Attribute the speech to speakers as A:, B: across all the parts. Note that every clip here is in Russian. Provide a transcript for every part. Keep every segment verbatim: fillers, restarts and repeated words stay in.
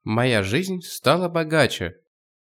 A: Моя жизнь стала богаче.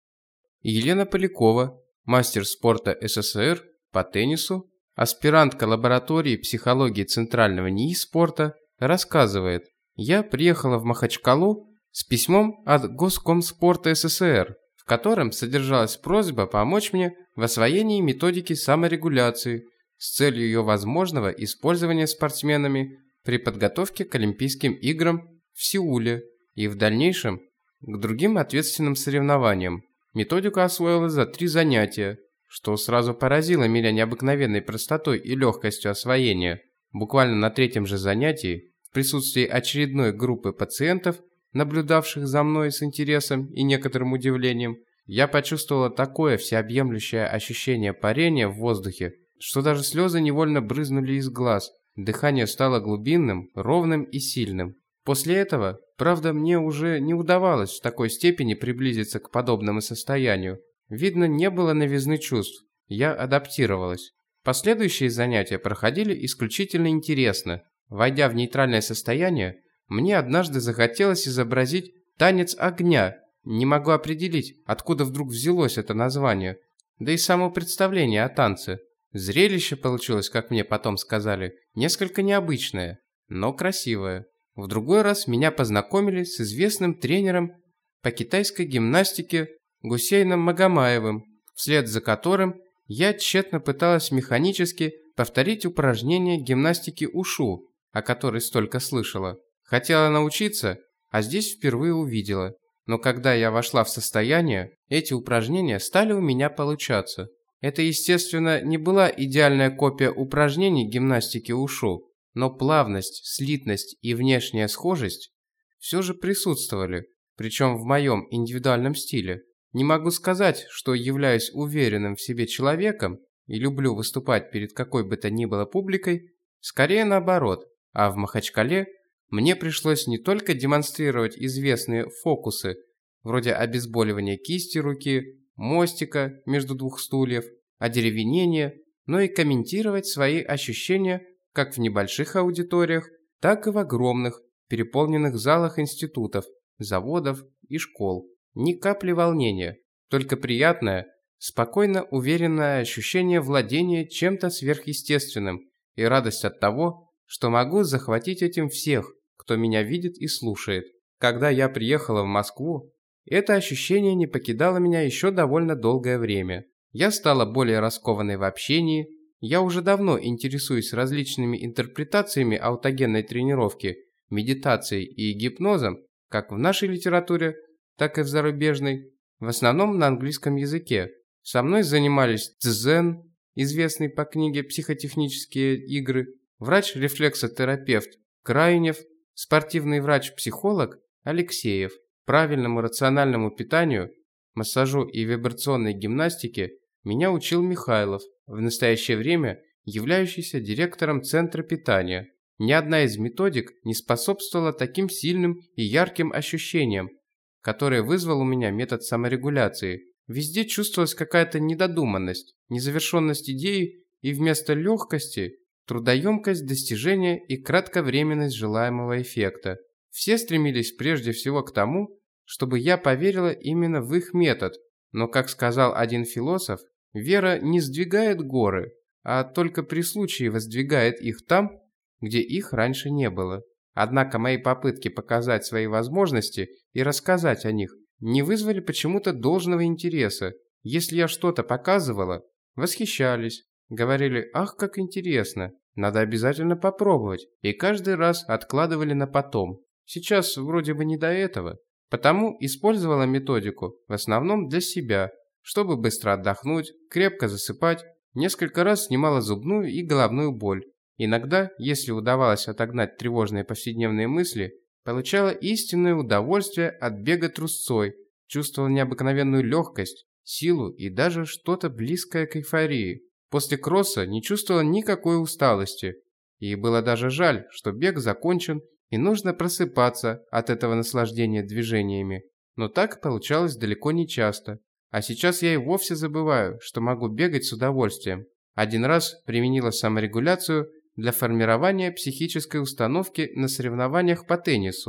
A: Елена Полякова, мастер спорта СССР по теннису, аспирантка лаборатории психологии Центрального НИИ спорта, рассказывает: «Я приехала в Махачкалу с письмом от Госкомспорта СССР, в котором содержалась просьба помочь мне в освоении методики саморегуляции с целью ее возможного использования спортсменами при подготовке к Олимпийским играм в Сеуле и в дальнейшем к другим ответственным соревнованиям. Методику освоила за три занятия, что сразу поразило меня необыкновенной простотой и легкостью освоения. Буквально на третьем же занятии, в присутствии очередной группы пациентов, наблюдавших за мной с интересом и некоторым удивлением, я почувствовала такое всеобъемлющее ощущение парения в воздухе, что даже слезы невольно брызнули из глаз, дыхание стало глубинным, ровным и сильным. После этого, правда, мне уже не удавалось в такой степени приблизиться к подобному состоянию. Видно, не было новизны чувств. Я адаптировалась. Последующие занятия проходили исключительно интересно. Войдя в нейтральное состояние, мне однажды захотелось изобразить танец огня. Не могу определить, откуда вдруг взялось это название. Да и само представление о танце. Зрелище получилось, как мне потом сказали, несколько необычное, но красивое. В другой раз меня познакомили с известным тренером по китайской гимнастике Гусейном Магомаевым, вслед за которым я тщетно пыталась механически повторить упражнения гимнастики ушу, о которой столько слышала. Хотела научиться, а здесь впервые увидела. Но когда я вошла в состояние, эти упражнения стали у меня получаться. Это, естественно, не была идеальная копия упражнений гимнастики ушу, но плавность, слитность и внешняя схожесть все же присутствовали, причем в моем индивидуальном стиле. Не могу сказать, что являюсь уверенным в себе человеком и люблю выступать перед какой бы то ни было публикой, скорее наоборот, а в Махачкале мне пришлось не только демонстрировать известные фокусы, вроде обезболивания кисти руки, мостика между двух стульев, одеревенения, но и комментировать свои ощущения как в небольших аудиториях, так и в огромных, переполненных залах институтов, заводов и школ. Ни капли волнения, только приятное, спокойно уверенное ощущение владения чем-то сверхъестественным и радость от того, что могу захватить этим всех, кто меня видит и слушает. Когда я приехала в Москву, это ощущение не покидало меня еще довольно долгое время. Я стала более раскованной в общении. Я уже давно интересуюсь различными интерпретациями аутогенной тренировки, медитацией и гипнозом, как в нашей литературе, так и в зарубежной, в основном на английском языке. Со мной занимались Цзэн, известный по книге «Психотехнические игры», врач-рефлексотерапевт Крайнев, спортивный врач-психолог Алексеев. Правильному рациональному питанию, массажу и вибрационной гимнастике меня учил Михайлов, в настоящее время являющийся директором Центра питания. Ни одна из методик не способствовала таким сильным и ярким ощущениям, которые вызвал у меня метод саморегуляции. Везде чувствовалась какая-то недодуманность, незавершенность идеи и вместо легкости – трудоемкость достижения и кратковременность желаемого эффекта. Все стремились прежде всего к тому, чтобы я поверила именно в их метод, но, как сказал один философ, вера не сдвигает горы, а только при случае воздвигает их там, где их раньше не было. Однако мои попытки показать свои возможности и рассказать о них не вызвали почему-то должного интереса. Если я что-то показывала, восхищались, говорили: «Ах, как интересно, надо обязательно попробовать», и каждый раз откладывали на потом. Сейчас вроде бы не до этого, потому использовала методику в основном для себя, чтобы быстро отдохнуть, крепко засыпать, несколько раз снимала зубную и головную боль. Иногда, если удавалось отогнать тревожные повседневные мысли, получала истинное удовольствие от бега трусцой, чувствовала необыкновенную легкость, силу и даже что-то близкое к эйфории. После кросса не чувствовала никакой усталости, и было даже жаль, что бег закончен и нужно просыпаться от этого наслаждения движениями. Но так получалось далеко не часто. А сейчас я и вовсе забываю, что могу бегать с удовольствием. Один раз применила саморегуляцию для формирования психической установки на соревнованиях по теннису.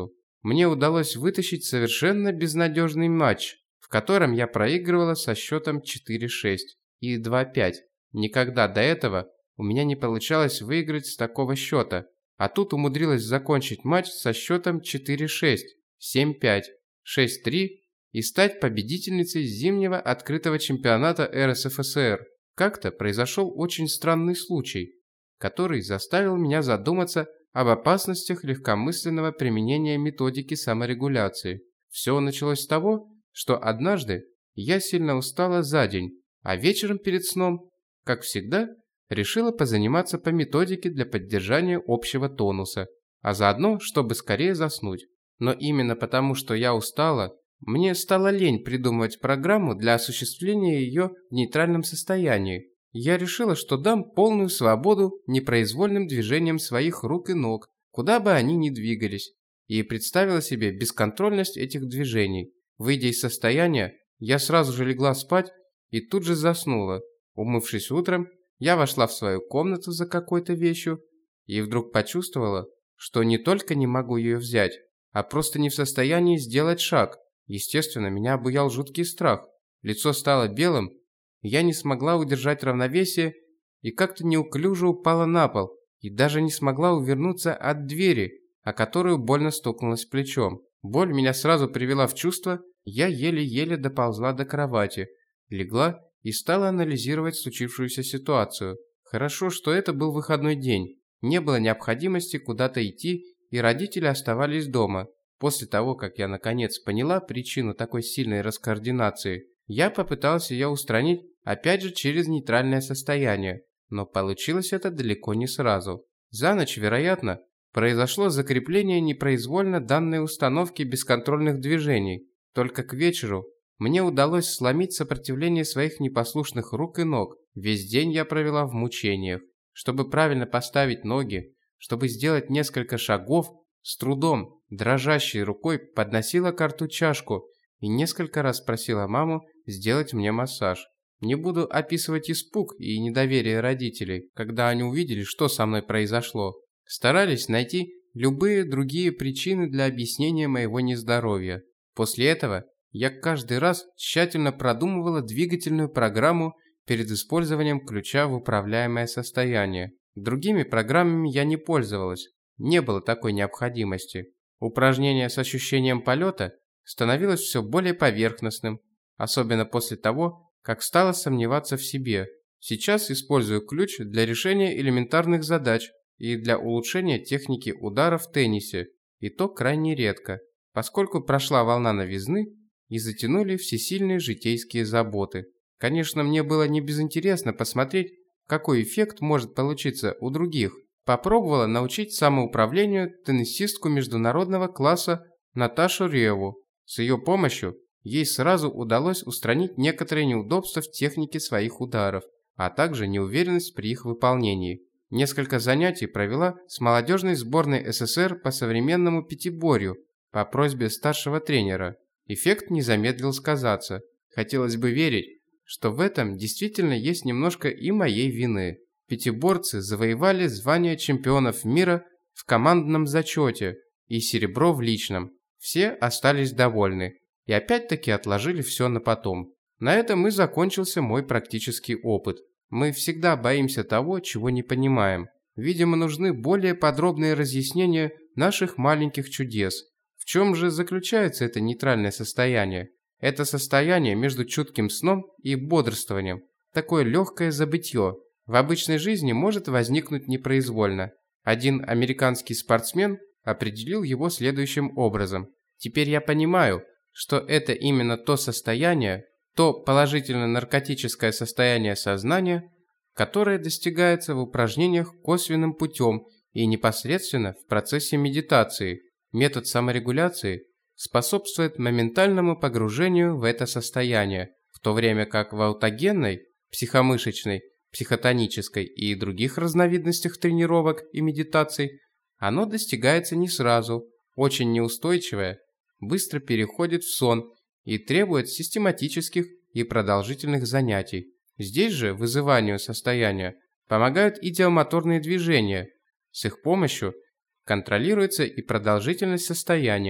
A: мне удалось вытащить совершенно безнадежный матч, в котором я проигрывала со счетом четыре шесть и два пять. Никогда до этого у меня не получалось выиграть с такого счета, а тут умудрилась закончить матч со счетом четыре шесть, семь пять, шесть три и стать победительницей зимнего открытого чемпионата эр эс эф эс эр. Как-то произошел очень странный случай, который заставил меня задуматься об опасностях легкомысленного применения методики саморегуляции. Все началось с того, что однажды я сильно устала за день, а вечером перед сном, как всегда, решила позаниматься по методике для поддержания общего тонуса, а заодно, чтобы скорее заснуть. Но именно потому, что я устала, мне стало лень придумывать программу для осуществления ее в нейтральном состоянии. Я решила, что дам полную свободу непроизвольным движениям своих рук и ног, куда бы они ни двигались, и представила себе бесконтрольность этих движений. Выйдя из состояния, я сразу же легла спать и тут же заснула. Умывшись утром, я вошла в свою комнату за какой-то вещью и вдруг почувствовала, что не только не могу ее взять, а просто не в состоянии сделать шаг. Естественно, меня обуял жуткий страх. Лицо стало белым, я не смогла удержать равновесие и как-то неуклюже упала на пол и даже не смогла увернуться от двери, о которую больно стукнулась плечом. Боль меня сразу привела в чувство, я еле-еле доползла до кровати, легла и стала анализировать случившуюся ситуацию. Хорошо, что это был выходной день, не было необходимости куда-то идти, и родители оставались дома. После того, как я наконец поняла причину такой сильной раскоординации, я попыталась ее устранить, опять же через нейтральное состояние, но получилось это далеко не сразу. За ночь, вероятно, произошло закрепление непроизвольно данной установки бесконтрольных движений. Только к вечеру мне удалось сломить сопротивление своих непослушных рук и ног. Весь день я провела в мучениях. Чтобы правильно поставить ноги, чтобы сделать несколько шагов, с трудом, дрожащей рукой подносила к рту чашку и несколько раз просила маму сделать мне массаж. Не буду описывать испуг и недоверие родителей, когда они увидели, что со мной произошло. Старались найти любые другие причины для объяснения моего нездоровья. После этого я каждый раз тщательно продумывала двигательную программу перед использованием ключа в управляемое состояние. Другими программами я не пользовалась, не было такой необходимости. Упражнение с ощущением полета становилось все более поверхностным, особенно после того, как стала сомневаться в себе. Сейчас использую ключ для решения элементарных задач и для улучшения техники удара в теннисе, и то крайне редко, поскольку прошла волна новизны и затянули всесильные житейские заботы. Конечно, мне было не безинтересно посмотреть, какой эффект может получиться у других. Попробовала научить самоуправлению теннисистку международного класса Наташу Реву. С ее помощью ей сразу удалось устранить некоторые неудобства в технике своих ударов, а также неуверенность при их выполнении. Несколько занятий провела с молодежной сборной эс эс эр по современному пятиборью по просьбе старшего тренера. Эффект не замедлил сказаться. Хотелось бы верить, что в этом действительно есть немножко и моей вины. Пятиборцы завоевали звание чемпионов мира в командном зачете и серебро в личном. Все остались довольны и опять-таки отложили все на потом. На этом и закончился мой практический опыт. Мы всегда боимся того, чего не понимаем. Видимо, нужны более подробные разъяснения наших маленьких чудес. В чем же заключается это нейтральное состояние? Это состояние между чутким сном и бодрствованием. Такое легкое забытье. В обычной жизни может возникнуть непроизвольно. Один американский спортсмен определил его следующим образом. Теперь я понимаю, что это именно то состояние, то положительно-наркотическое состояние сознания, которое достигается в упражнениях косвенным путем и непосредственно в процессе медитации. Метод саморегуляции способствует моментальному погружению в это состояние, в то время как в аутогенной, психомышечной, психотонической и других разновидностях тренировок и медитаций оно достигается не сразу, очень неустойчивое, быстро переходит в сон и требует систематических и продолжительных занятий. Здесь же вызыванию состояния помогают идиомоторные движения. С их помощью контролируется и продолжительность состояния.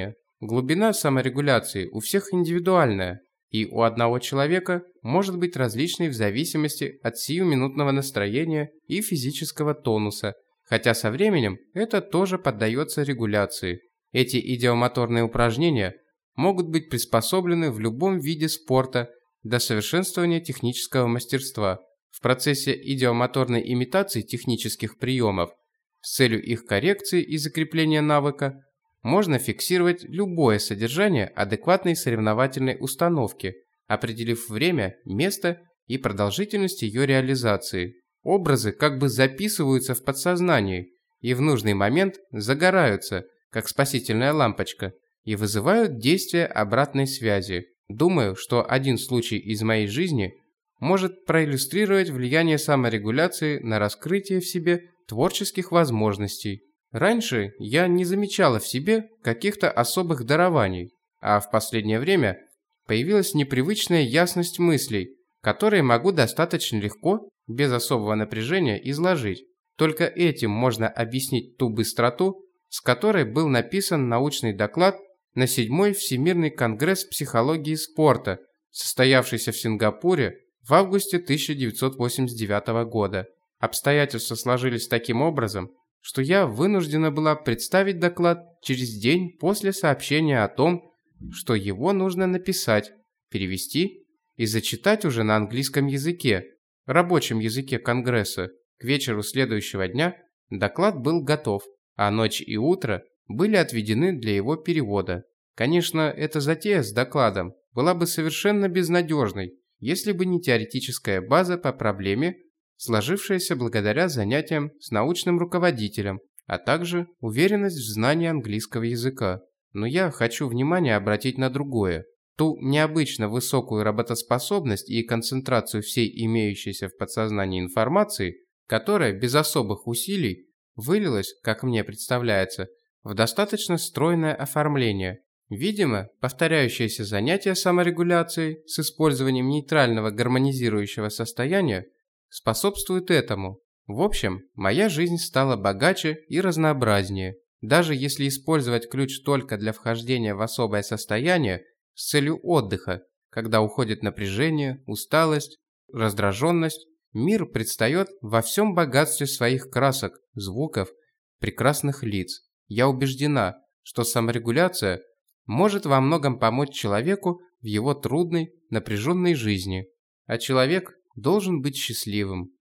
A: Глубина саморегуляции у всех индивидуальная, и у одного человека может быть различной в зависимости от сиюминутного настроения и физического тонуса, хотя со временем это тоже поддается регуляции. Эти идиомоторные упражнения могут быть приспособлены в любом виде спорта до совершенствования технического мастерства. В процессе идиомоторной имитации технических приемов с целью их коррекции и закрепления навыка можно фиксировать любое содержание адекватной соревновательной установки, определив время, место и продолжительность ее реализации. Образы как бы записываются в подсознании и в нужный момент загораются, как спасительная лампочка, и вызывают действие обратной связи. Думаю, что один случай из моей жизни может проиллюстрировать влияние саморегуляции на раскрытие в себе творческих возможностей. Раньше я не замечала в себе каких-то особых дарований, а в последнее время появилась непривычная ясность мыслей, которые могу достаточно легко, без особого напряжения, изложить. Только этим можно объяснить ту быстроту, с которой был написан научный доклад на седьмой Всемирный конгресс психологии спорта, состоявшийся в Сингапуре в августе тысяча девятьсот восемьдесят девятого года. Обстоятельства сложились таким образом, что я вынуждена была представить доклад через день после сообщения о том, что его нужно написать, перевести и зачитать уже на английском языке, рабочем языке Конгресса. К вечеру следующего дня доклад был готов, а ночь и утро были отведены для его перевода. Конечно, эта затея с докладом была бы совершенно безнадежной, если бы не теоретическая база по проблеме, сложившаяся благодаря занятиям с научным руководителем, а также уверенность в знании английского языка. Но я хочу внимание обратить на другое. Ту необычно высокую работоспособность и концентрацию всей имеющейся в подсознании информации, которая без особых усилий вылилась, как мне представляется, в достаточно стройное оформление. Видимо, повторяющееся занятие саморегуляцией с использованием нейтрального гармонизирующего состояния способствует этому. В общем, моя жизнь стала богаче и разнообразнее. Даже если использовать ключ только для вхождения в особое состояние с целью отдыха, когда уходит напряжение, усталость, раздраженность, мир предстает во всем богатстве своих красок, звуков, прекрасных лиц. Я убеждена, что саморегуляция может во многом помочь человеку в его трудной, напряженной жизни, а человек должен быть счастливым.